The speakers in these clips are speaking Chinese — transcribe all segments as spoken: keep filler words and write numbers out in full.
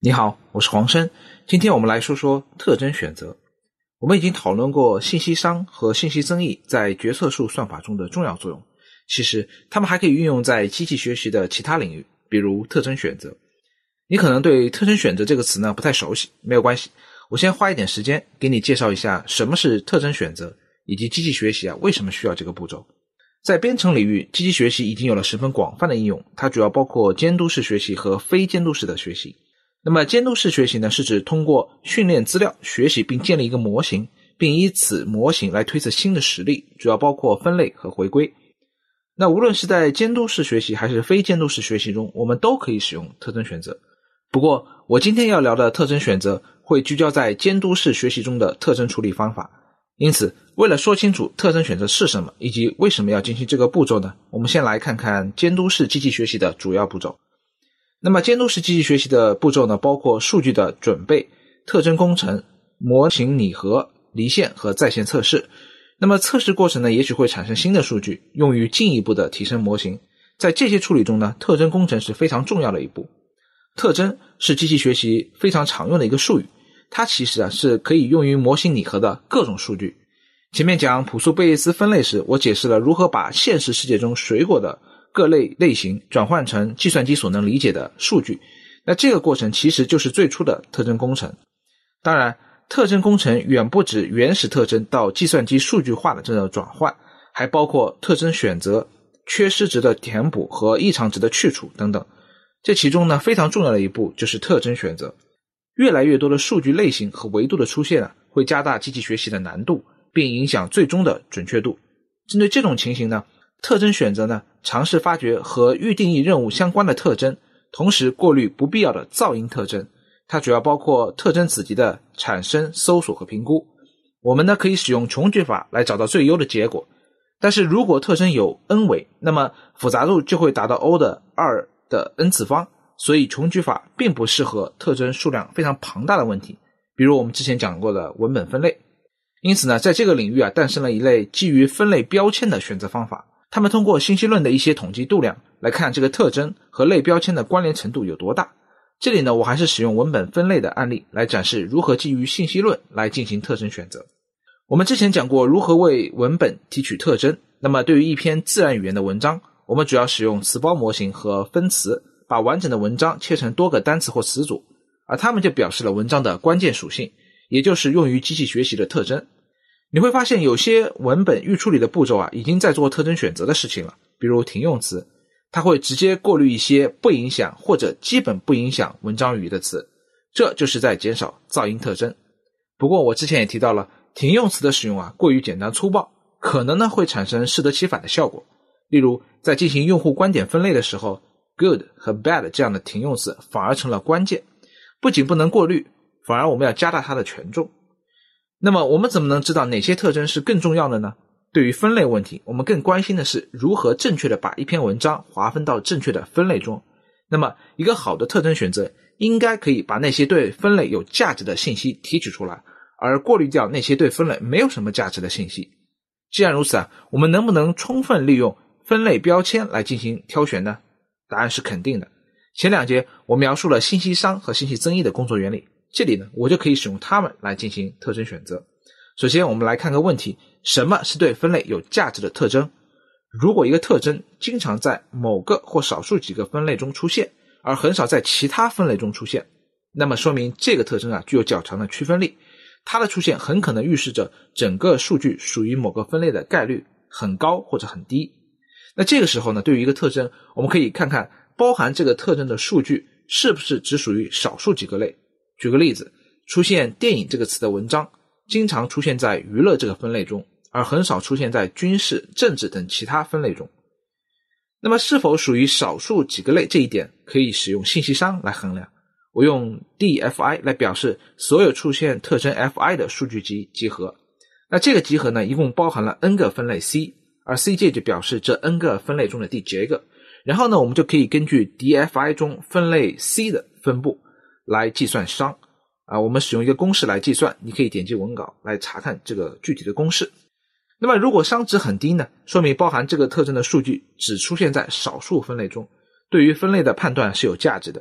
你好，我是黄生，今天我们来说说特征选择。我们已经讨论过信息商和信息增益在决策树算法中的重要作用，其实它们还可以运用在机器学习的其他领域，比如特征选择。你可能对特征选择这个词呢不太熟悉，没有关系，我先花一点时间给你介绍一下什么是特征选择，以及机器学习啊为什么需要这个步骤。在编程领域，机器学习已经有了十分广泛的应用，它主要包括监督式学习和非监督式的学习。那么监督式学习呢，是指通过训练资料学习并建立一个模型，并以此模型来推测新的实例，主要包括分类和回归。那无论是在监督式学习还是非监督式学习中，我们都可以使用特征选择。不过我今天要聊的特征选择会聚焦在监督式学习中的特征处理方法，因此为了说清楚特征选择是什么以及为什么要进行这个步骤呢，我们先来看看监督式机器学习的主要步骤。那么监督式机器学习的步骤呢，包括数据的准备、特征工程、模型拟合、离线和在线测试。那么测试过程呢，也许会产生新的数据，用于进一步的提升模型。在这些处理中呢，特征工程是非常重要的一步。特征是机器学习非常常用的一个术语，它其实啊是可以用于模型拟合的各种数据。前面讲朴素贝叶斯分类时，我解释了如何把现实世界中水果的各类类型转换成计算机所能理解的数据，那这个过程其实就是最初的特征工程。当然，特征工程远不止原始特征到计算机数据化的这个转换，还包括特征选择、缺失值的填补和异常值的去除等等。这其中呢，非常重要的一步就是特征选择。越来越多的数据类型和维度的出现啊，会加大机器学习的难度，并影响最终的准确度。针对这种情形呢，特征选择呢，尝试发掘和预定义任务相关的特征，同时过滤不必要的噪音特征。它主要包括特征子集的产生、搜索和评估。我们呢可以使用穷举法来找到最优的结果。但是如果特征有 n 维，那么复杂度就会达到 O 的二的 n 次方，所以穷举法并不适合特征数量非常庞大的问题，比如我们之前讲过的文本分类。因此呢，在这个领域啊，诞生了一类基于分类标签的选择方法。他们通过信息论的一些统计度量来看这个特征和类标签的关联程度有多大。这里呢，我还是使用文本分类的案例来展示如何基于信息论来进行特征选择。我们之前讲过如何为文本提取特征，那么对于一篇自然语言的文章，我们主要使用词包模型和分词，把完整的文章切成多个单词或词组，而它们就表示了文章的关键属性，也就是用于机器学习的特征。你会发现有些文本预处理的步骤啊，已经在做特征选择的事情了，比如停用词，它会直接过滤一些不影响或者基本不影响文章语的词，这就是在减少噪音特征。不过我之前也提到了，停用词的使用啊过于简单粗暴，可能呢会产生适得其反的效果。例如在进行用户观点分类的时候， good 和 bad 这样的停用词反而成了关键，不仅不能过滤，反而我们要加大它的权重。那么我们怎么能知道哪些特征是更重要的呢？对于分类问题，我们更关心的是如何正确的把一篇文章划分到正确的分类中。那么一个好的特征选择应该可以把那些对分类有价值的信息提取出来，而过滤掉那些对分类没有什么价值的信息。既然如此啊，我们能不能充分利用分类标签来进行挑选呢？答案是肯定的。前两节我描述了信息商和信息增益的工作原理，这里呢，我就可以使用它们来进行特征选择。首先我们来看个问题，什么是对分类有价值的特征？如果一个特征经常在某个或少数几个分类中出现，而很少在其他分类中出现，那么说明这个特征啊具有较强的区分力，它的出现很可能预示着整个数据属于某个分类的概率很高或者很低。那这个时候呢，对于一个特征，我们可以看看包含这个特征的数据是不是只属于少数几个类。举个例子，出现电影这个词的文章经常出现在娱乐这个分类中，而很少出现在军事、政治等其他分类中。那么是否属于少数几个类这一点可以使用信息商来衡量。我用 D F I 来表示所有出现特征 F I 的数据集集合。那这个集合呢，一共包含了 n 个分类 C， 而 C J 就表示这 n 个分类中的第 j 个。然后呢，我们就可以根据 D F I 中分类 C 的分布来计算商啊，我们使用一个公式来计算，你可以点击文稿来查看这个具体的公式。那么如果商值很低呢，说明包含这个特征的数据只出现在少数分类中，对于分类的判断是有价值的。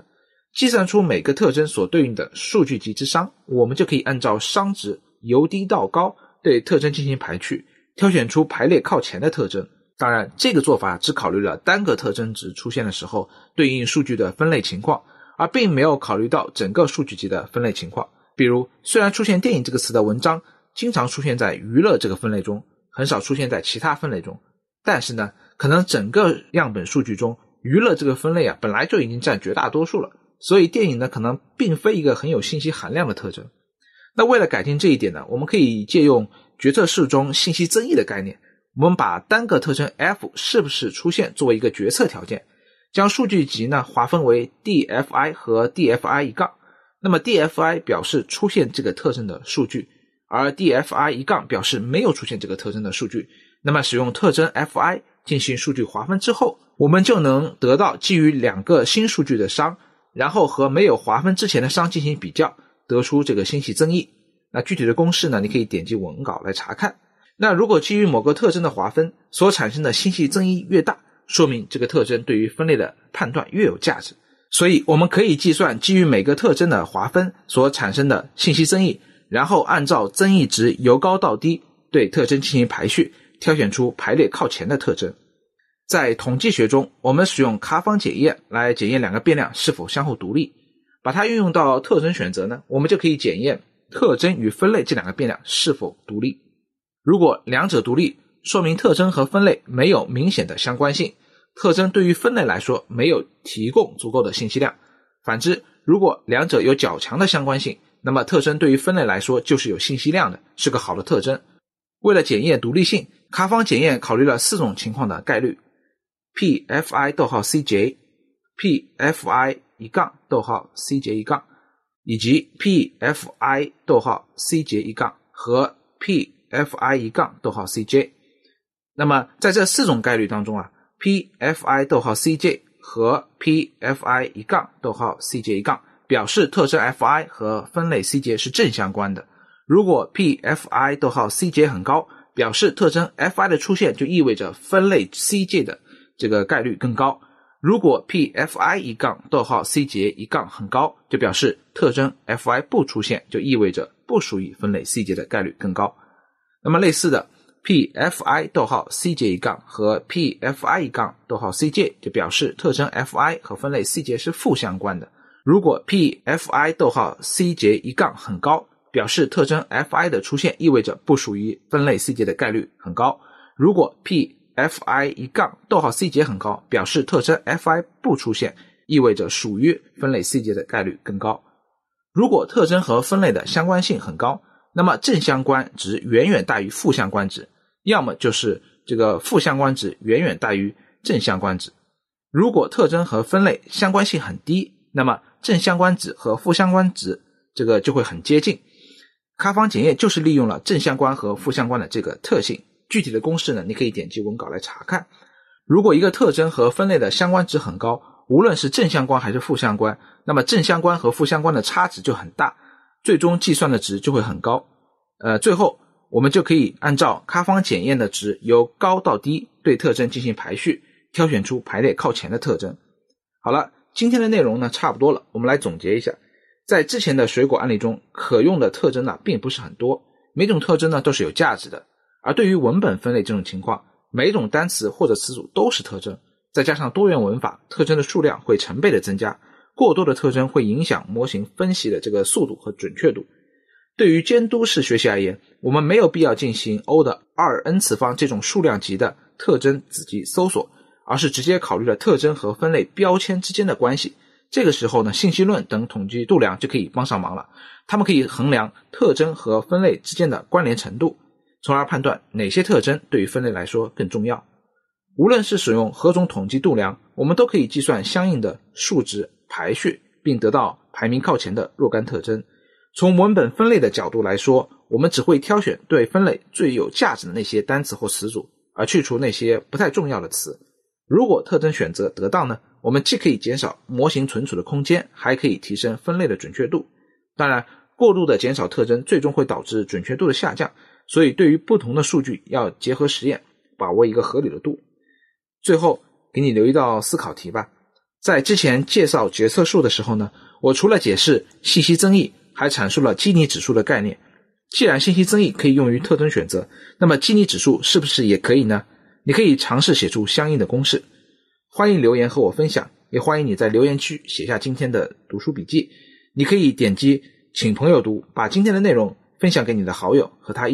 计算出每个特征所对应的数据集之商，我们就可以按照商值由低到高对特征进行排序，挑选出排列靠前的特征。当然，这个做法只考虑了单个特征值出现的时候对应数据的分类情况，而并没有考虑到整个数据集的分类情况。比如，虽然出现电影这个词的文章经常出现在娱乐这个分类中，很少出现在其他分类中，但是呢，可能整个样本数据中娱乐这个分类啊本来就已经占绝大多数了，所以电影呢可能并非一个很有信息含量的特征。那为了改进这一点呢，我们可以借用决策树中信息增益的概念，我们把单个特征 F 是不是出现作为一个决策条件，将数据集呢划分为 D F I 和 D F I 一杠。那么 D F I 表示出现这个特征的数据，而 D F I 一杠表示没有出现这个特征的数据。那么使用特征 F I 进行数据划分之后，我们就能得到基于两个新数据的商，然后和没有划分之前的商进行比较，得出这个信息增益。那具体的公式呢，你可以点击文稿来查看。那如果基于某个特征的划分所产生的信息增益越大，说明这个特征对于分类的判断越有价值。所以我们可以计算基于每个特征的划分所产生的信息增益，然后按照增益值由高到低对特征进行排序，挑选出排列靠前的特征。在统计学中，我们使用卡方检验来检验两个变量是否相互独立。把它运用到特征选择呢，我们就可以检验特征与分类这两个变量是否独立。如果两者独立，说明特征和分类没有明显的相关性，特征对于分类来说没有提供足够的信息量。反之，如果两者有较强的相关性，那么特征对于分类来说就是有信息量的，是个好的特征。为了检验独立性，卡方检验考虑了四种情况的概率 P F I 逗号 C J P F I 一杠逗号 C J 一杠以及 P F I 逗号 C J 一杠和 P F I 一杠逗号 C J。 那么在这四种概率当中啊 P F I 逗号 C J 和 P F I 一杠逗号 C J 一杠表示特征 F I 和分类 C J 是正相关的。如果 P F I 逗号 C J 很高，表示特征 F I 的出现就意味着分类 C J 的这个概率更高。如果 P F I 一杠逗号 C J 一杠很高，就表示特征 F I 不出现，就意味着不属于分类 C J 的概率更高。那么类似的 P F I 逗号 C J 一杠和 P F I 一杠逗号 C J 就表示特征 F I 和分类 C J 是负相关的。如果 P F I 逗号 C J 一杠很高，表示特征 F I 的出现意味着不属于分类 C J 的概率很高。如果 P F I 一杠逗号 C J 很高，表示特征 F I 不出现，意味着属于分类 C J 的概率更高。如果特征和分类的相关性很高，那么正相关值远远大于负相关值，要么就是这个负相关值远远大于正相关值。如果特征和分类相关性很低，那么正相关值和负相关值这个就会很接近。卡方检验就是利用了正相关和负相关的这个特性。具体的公式呢，你可以点击文稿来查看。如果一个特征和分类的相关值很高，无论是正相关还是负相关，那么正相关和负相关的差值就很大，最终计算的值就会很高。呃，最后我们就可以按照卡方检验的值由高到低对特征进行排序，挑选出排列靠前的特征。好了，今天的内容呢差不多了，我们来总结一下。在之前的水果案例中，可用的特征呢并不是很多，每种特征呢都是有价值的。而对于文本分类这种情况，每种单词或者词组都是特征，再加上多元文法，特征的数量会成倍的增加，过多的特征会影响模型分析的这个速度和准确度。对于监督式学习而言，我们没有必要进行 O 的 二 n 次方这种数量级的特征子集搜索，而是直接考虑了特征和分类标签之间的关系。这个时候呢，信息论等统计度量就可以帮上忙了，它们可以衡量特征和分类之间的关联程度，从而判断哪些特征对于分类来说更重要。无论是使用何种统计度量，我们都可以计算相应的数值排序，并得到排名靠前的若干特征。从文本分类的角度来说，我们只会挑选对分类最有价值的那些单词或词组，而去除那些不太重要的词。如果特征选择得当呢，我们既可以减少模型存储的空间，还可以提升分类的准确度。当然，过度的减少特征最终会导致准确度的下降，所以对于不同的数据要结合实验，把握一个合理的度。最后给你留一道思考题吧。 在之前介绍决策树的时候呢，我除了解释信息增益，还阐述了基尼指数的概念。既然信息增益可以用于特征选择，那么基尼指数是不是也可以呢？你可以尝试写出相应的公式。欢迎留言和我分享，也欢迎你在留言区写下今天的读书笔记。你可以点击请朋友读，把今天的内容分享给你的好友，和他一